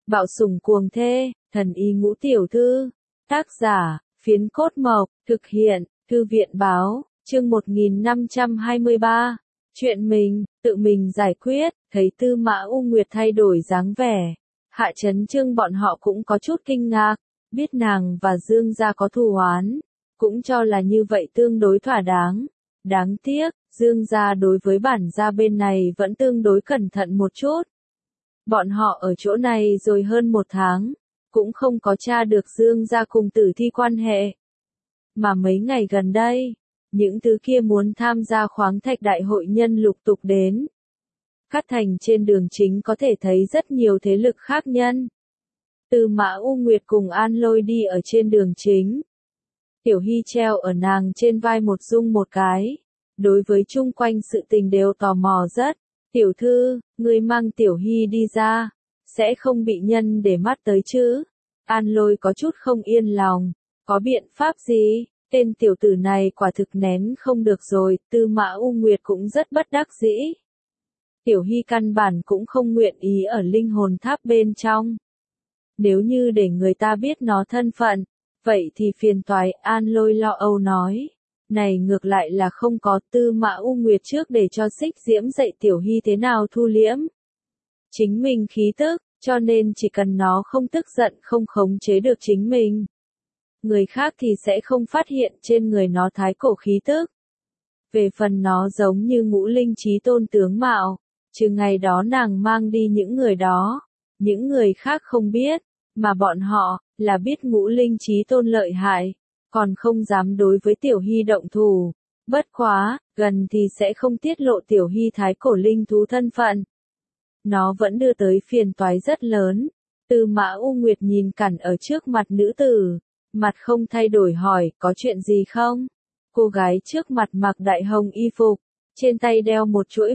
Bạo sủng cuồng thê, thần y ngũ tiểu thư. Tác giả, Phiến Cốt Mộc, thực hiện, Thư viện báo, chương 1523. Chuyện mình, tự mình giải quyết, thấy Tư Mã U Nguyệt thay đổi dáng vẻ. Hạ Chấn Chương bọn họ cũng có chút kinh ngạc, biết nàng và Dương gia có thù oán, cũng cho là như vậy tương đối thỏa đáng. Đáng tiếc, Dương gia đối với bản gia bên này vẫn tương đối cẩn thận một chút. Bọn họ ở chỗ này rồi hơn 1 tháng, cũng không có tra được Dương gia cùng Tử Thi quan hệ. Mà mấy ngày gần đây, những thứ kia muốn tham gia khoáng thạch đại hội nhân lục tục đến. Cát Thành trên đường chính có thể thấy rất nhiều thế lực khác nhân. Tư Mã U Nguyệt cùng An Lôi đi ở trên đường chính. Tiểu Hy treo ở nàng trên vai một dung một cái. Đối với chung quanh sự tình đều tò mò rất. Tiểu thư, ngươi mang Tiểu Hy đi ra, sẽ không bị nhân để mắt tới chứ? An Lôi có chút không yên lòng. Có biện pháp gì? Tên tiểu tử này quả thực nén không được rồi. Tư Mã U Nguyệt cũng rất bất đắc dĩ. Tiểu Hy căn bản cũng không nguyện ý ở linh hồn tháp bên trong. Nếu như để người ta biết nó thân phận, vậy thì phiền toái. An Lôi lo âu nói. Này ngược lại là không có. Tư Mã U Nguyệt trước để cho Xích Diễm dạy Tiểu Hy thế nào thu liễm chính mình khí tức, cho nên chỉ cần nó không tức giận không khống chế được chính mình, người khác thì sẽ không phát hiện trên người nó thái cổ khí tức. Về phần nó giống như Ngũ Linh Chí Tôn tướng mạo, trừ ngày đó nàng mang đi những người đó, những người khác không biết, mà bọn họ là biết Ngũ Linh Chí Tôn lợi hại, còn không dám đối với Tiểu Hy động thủ. Bất quá, gần thì sẽ không tiết lộ Tiểu Hy thái cổ linh thú thân phận. Nó vẫn đưa tới phiền toái rất lớn. Tư Mã U Nguyệt nhìn cản ở trước mặt nữ tử, mặt không thay đổi hỏi, có chuyện gì không? Cô gái trước mặt mặc đại hồng y phục, trên tay đeo một chuỗi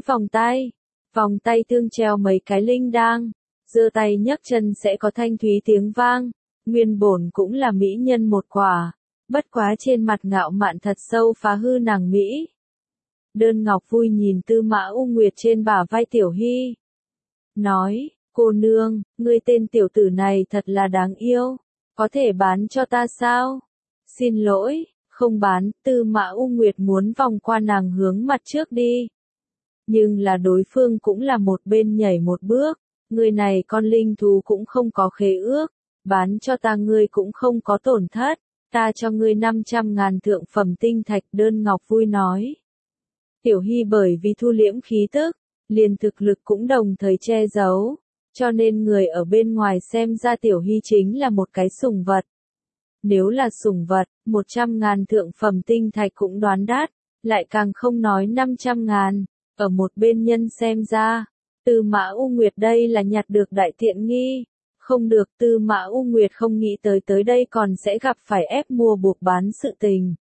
vòng tay tương treo mấy cái linh đang, giơ tay nhấc chân sẽ có thanh thúy tiếng vang, nguyên bổn cũng là mỹ nhân một quả, bất quá trên mặt ngạo mạn thật sâu phá hư nàng mỹ. Đơn Ngọc vui nhìn Tư Mã U Nguyệt trên bả vai Tiểu Hy, nói, cô nương, ngươi tên tiểu tử này thật là đáng yêu, có thể bán cho ta sao? Xin lỗi, không bán. Tư Mã U Nguyệt muốn vòng qua nàng hướng mặt trước đi. Nhưng là đối phương cũng là một bên nhảy một bước, người này con linh thú cũng không có khế ước, bán cho ta ngươi cũng không có tổn thất, ta cho ngươi 500.000 thượng phẩm tinh thạch. Đơn Ngọc vui nói. Tiểu Hy bởi vì thu liễm khí tức, liền thực lực cũng đồng thời che giấu, cho nên người ở bên ngoài xem ra Tiểu Hy chính là một cái sủng vật. Nếu là sủng vật, 100.000 thượng phẩm tinh thạch cũng đoán đắt, lại càng không nói 500.000. Ở một bên nhân xem ra, Tư Mã U Nguyệt đây là nhặt được đại tiện nghi. Không được, Tư Mã U Nguyệt không nghĩ tới đây còn sẽ gặp phải ép mua buộc bán sự tình.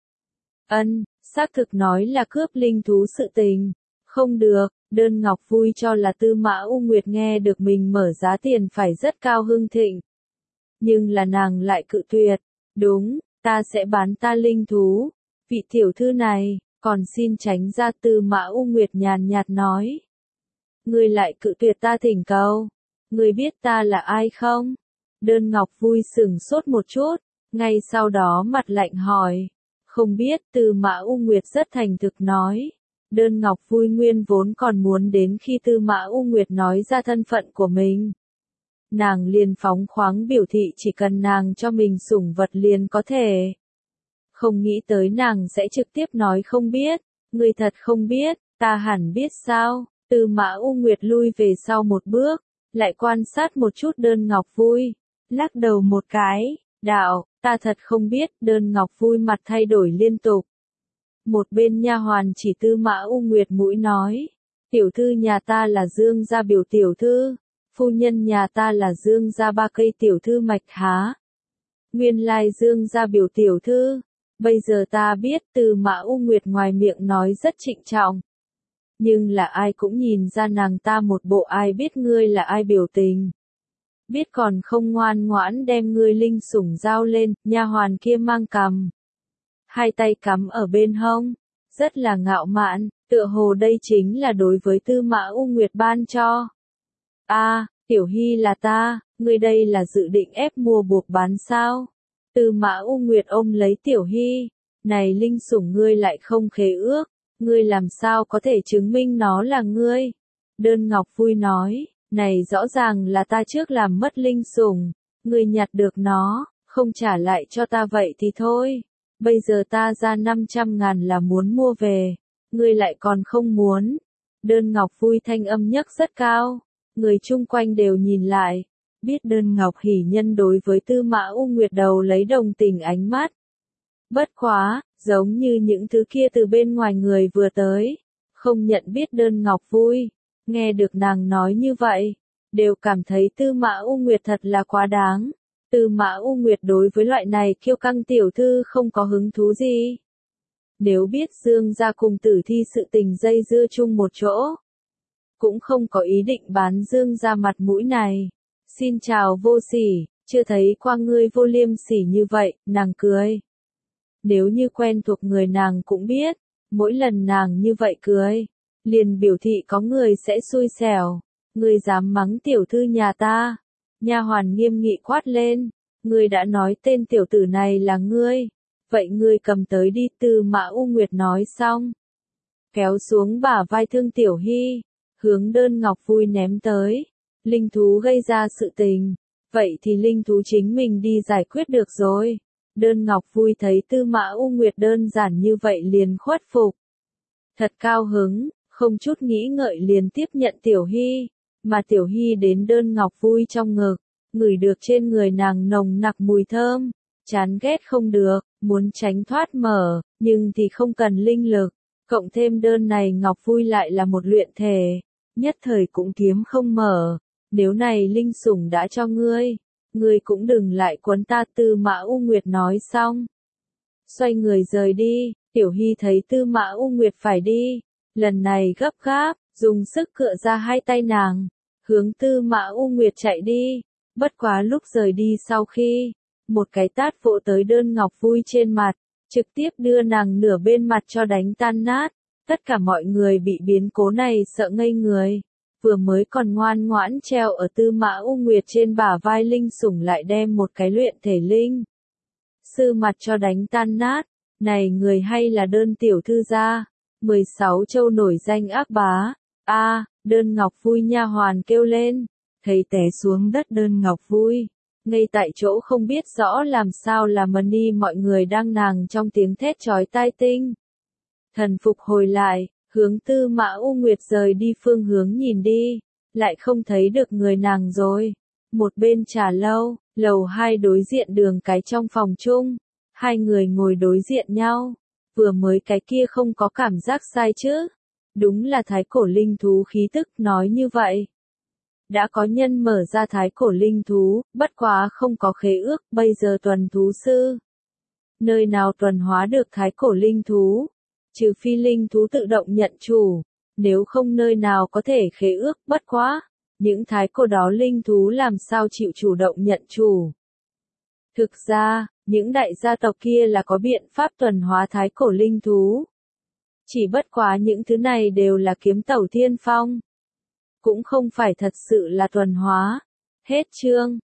Xác thực nói là cướp linh thú sự tình. Không được. Đơn Ngọc vui cho là Tư Mã U Nguyệt nghe được mình mở giá tiền phải rất cao hưng thịnh. Nhưng là nàng lại cự tuyệt. Đúng, ta sẽ bán ta linh thú. Vị tiểu thư này, còn xin tránh ra. Tư Mã U Nguyệt nhàn nhạt nói. Ngươi lại cự tuyệt ta thỉnh cầu. Ngươi biết ta là ai không? Đơn Ngọc vui sửng sốt một chút, ngay sau đó mặt lạnh hỏi. Không biết. Tư Mã U Nguyệt rất thành thực nói. Đơn Ngọc vui nguyên vốn còn muốn đến khi Tư Mã U Nguyệt nói ra thân phận của mình, nàng liền phóng khoáng biểu thị chỉ cần nàng cho mình sủng vật liền có thể. Không nghĩ tới nàng sẽ trực tiếp nói không biết. Ngươi thật không biết, ta hẳn biết sao? Tư Mã U Nguyệt lui về sau một bước, lại quan sát một chút Đơn Ngọc vui, lắc đầu một cái, đạo, ta thật không biết. Đơn Ngọc vui mặt thay đổi liên tục. Một bên nha hoàn chỉ Tư Mã U Nguyệt mũi nói, tiểu thư nhà ta là Dương gia biểu tiểu thư, phu nhân nhà ta là Dương gia ba cây tiểu thư Mạch Há. Nguyên lai Dương gia biểu tiểu thư, bây giờ ta biết. Tư Mã U Nguyệt ngoài miệng nói rất trịnh trọng, nhưng là ai cũng nhìn ra nàng ta một bộ ai biết ngươi là ai biểu tình. Biết còn không ngoan ngoãn đem ngươi linh sủng giao lên. Nha hoàn kia mang cằm, hai tay cắm ở bên hông, rất là ngạo mạn, tựa hồ đây chính là đối với Tư Mã U Nguyệt ban cho. Tiểu Hy là ta, ngươi đây là dự định ép mua buộc bán sao? Tư Mã U Nguyệt ôm lấy Tiểu Hy, này linh sủng ngươi lại không khế ước, ngươi làm sao có thể chứng minh nó là ngươi? Đơn Ngọc vui nói, này rõ ràng là ta trước làm mất linh sủng, ngươi nhặt được nó, không trả lại cho ta vậy thì thôi. Bây giờ ta ra 500.000 là muốn mua về, ngươi lại còn không muốn. Đơn Ngọc vui thanh âm nhấc rất cao, người chung quanh đều nhìn lại, biết Đơn Ngọc hỉ nhân đối với Tư Mã U Nguyệt đầu lấy đồng tình ánh mắt. Bất quá, giống như những thứ kia từ bên ngoài người vừa tới, không nhận biết Đơn Ngọc vui, nghe được nàng nói như vậy, đều cảm thấy Tư Mã U Nguyệt thật là quá đáng. Tư Mã U Nguyệt đối với loại này kiêu căng tiểu thư không có hứng thú gì. Nếu biết Dương gia cùng Tử Thi sự tình dây dưa chung một chỗ, cũng không có ý định bán Dương gia mặt mũi này. Xin chào Vô Sỉ, chưa thấy qua ngươi vô liêm sỉ như vậy, nàng cười. Nếu như quen thuộc người nàng cũng biết, mỗi lần nàng như vậy cười, liền biểu thị có người sẽ xui xẻo. Ngươi dám mắng tiểu thư nhà ta? Nha hoàn nghiêm nghị quát lên, ngươi đã nói tên tiểu tử này là ngươi, vậy ngươi cầm tới đi. Tư Mã U Nguyệt nói xong, kéo xuống bả vai Thương Tiểu Hy, hướng Đơn Ngọc vui ném tới. Linh thú gây ra sự tình, vậy thì linh thú chính mình đi giải quyết được rồi. Đơn Ngọc vui thấy Tư Mã U Nguyệt đơn giản như vậy liền khuất phục. Thật cao hứng, không chút nghĩ ngợi liền tiếp nhận Tiểu Hy, mà Tiểu Hy đến Đơn Ngọc vui trong ngực, ngửi được trên người nàng nồng nặc mùi thơm, chán ghét không được, muốn tránh thoát mở, nhưng thì không cần linh lực, cộng thêm Đơn này Ngọc vui lại là một luyện thể, nhất thời cũng kiếm không mở. Nếu này linh sủng đã cho ngươi cũng đừng lại quấn ta. Tư Mã U Nguyệt nói xong, xoay người rời đi. Tiểu Hy thấy Tư Mã U Nguyệt phải đi, lần này gấp gáp, dùng sức cựa ra hai tay nàng, hướng Tư Mã U Nguyệt chạy đi. Bất quá lúc rời đi sau khi, một cái tát vỗ tới Đơn Ngọc vui trên mặt, trực tiếp đưa nàng nửa bên mặt cho đánh tan nát. Tất cả mọi người bị biến cố này sợ ngây người. Vừa mới còn ngoan ngoãn treo ở Tư Mã U Nguyệt trên bả vai linh sủng lại đem một cái luyện thể linh sư mặt cho đánh tan nát. Này người hay là Đơn tiểu thư gia, 16 châu nổi danh ác bá. Đơn Ngọc vui nha hoàn kêu lên, thấy té xuống đất Đơn Ngọc vui, ngay tại chỗ không biết rõ làm sao làm đi. Mọi người đang nàng trong tiếng thét chói tai tinh thần phục hồi lại, hướng Tư Mã U Nguyệt rời đi phương hướng nhìn đi, lại không thấy được người nàng rồi. Một bên trà lâu, lầu 2 đối diện đường cái trong phòng chung, hai người ngồi đối diện nhau, vừa mới cái kia không có cảm giác sai chứ, đúng là thái cổ linh thú khí tức nói như vậy. Đã có nhân mở ra thái cổ linh thú, bất quá không có khế ước, bây giờ tuần thú sư. Nơi nào tuần hóa được thái cổ linh thú? Trừ phi linh thú tự động nhận chủ, nếu không nơi nào có thể khế ước. Bất quá, những thái cổ đó linh thú làm sao chịu chủ động nhận chủ? Thực ra, những đại gia tộc kia là có biện pháp tuần hóa thái cổ linh thú. Chỉ bất quá những thứ này đều là kiếm tẩu thiên phong, cũng không phải thật sự là tuần hóa. Hết chương.